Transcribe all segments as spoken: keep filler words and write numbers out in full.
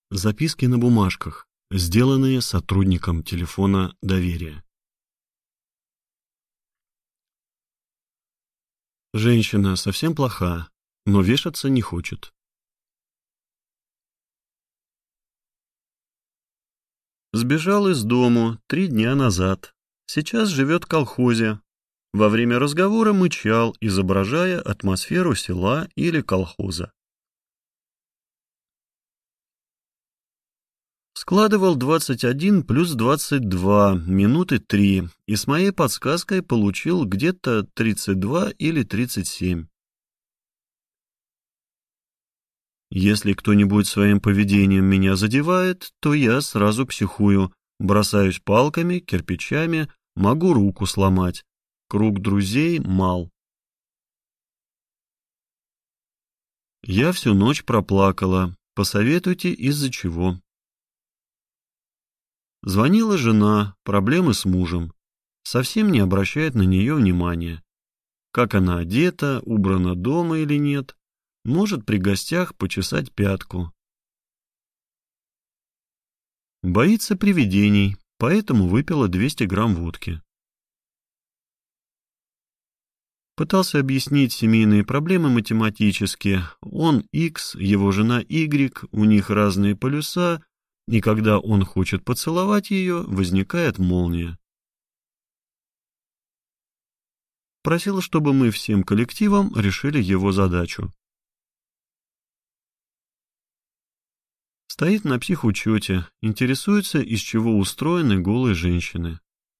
Записки на бумажках, сделанные сотрудником телефона доверия. Женщина совсем плоха, но вешаться не хочет. Сбежал из дому три дня назад. Сейчас живет в колхозе. Во время разговора мычал, изображая атмосферу села или колхоза. Складывал двадцать один плюс двадцать два, минуты три, и с моей подсказкой получил где-то тридцать два или тридцать семь. Если кто-нибудь своим поведением меня задевает, то я сразу психую, бросаюсь палками, кирпичами, могу руку сломать. Круг друзей мал. Я всю ночь проплакала. Посоветуйте, из-за чего. Звонила жена, проблемы с мужем. Совсем не обращает на нее внимания. Как она одета, убрана дома или нет. Может при гостях почесать пятку. Боится привидений, поэтому выпила двести грамм водки. Пытался объяснить семейные проблемы математически. Он X, его жена Y, у них разные полюса, и когда он хочет поцеловать ее, возникает молния. Просил, чтобы мы всем коллективом решили его задачу. Стоит на психучете, интересуется, из чего устроены голые женщины.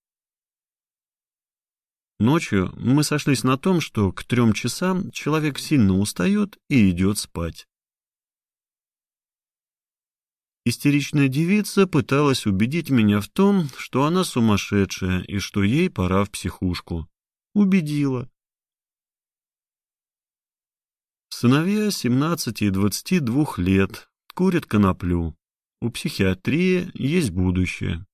Ночью мы сошлись на том, что к трем часам человек сильно устает и идет спать. Истеричная девица пыталась убедить меня в том, что она сумасшедшая и что ей пора в психушку. Убедила. Сыновья семнадцати и двадцати двух лет курят коноплю. У психиатрии есть будущее.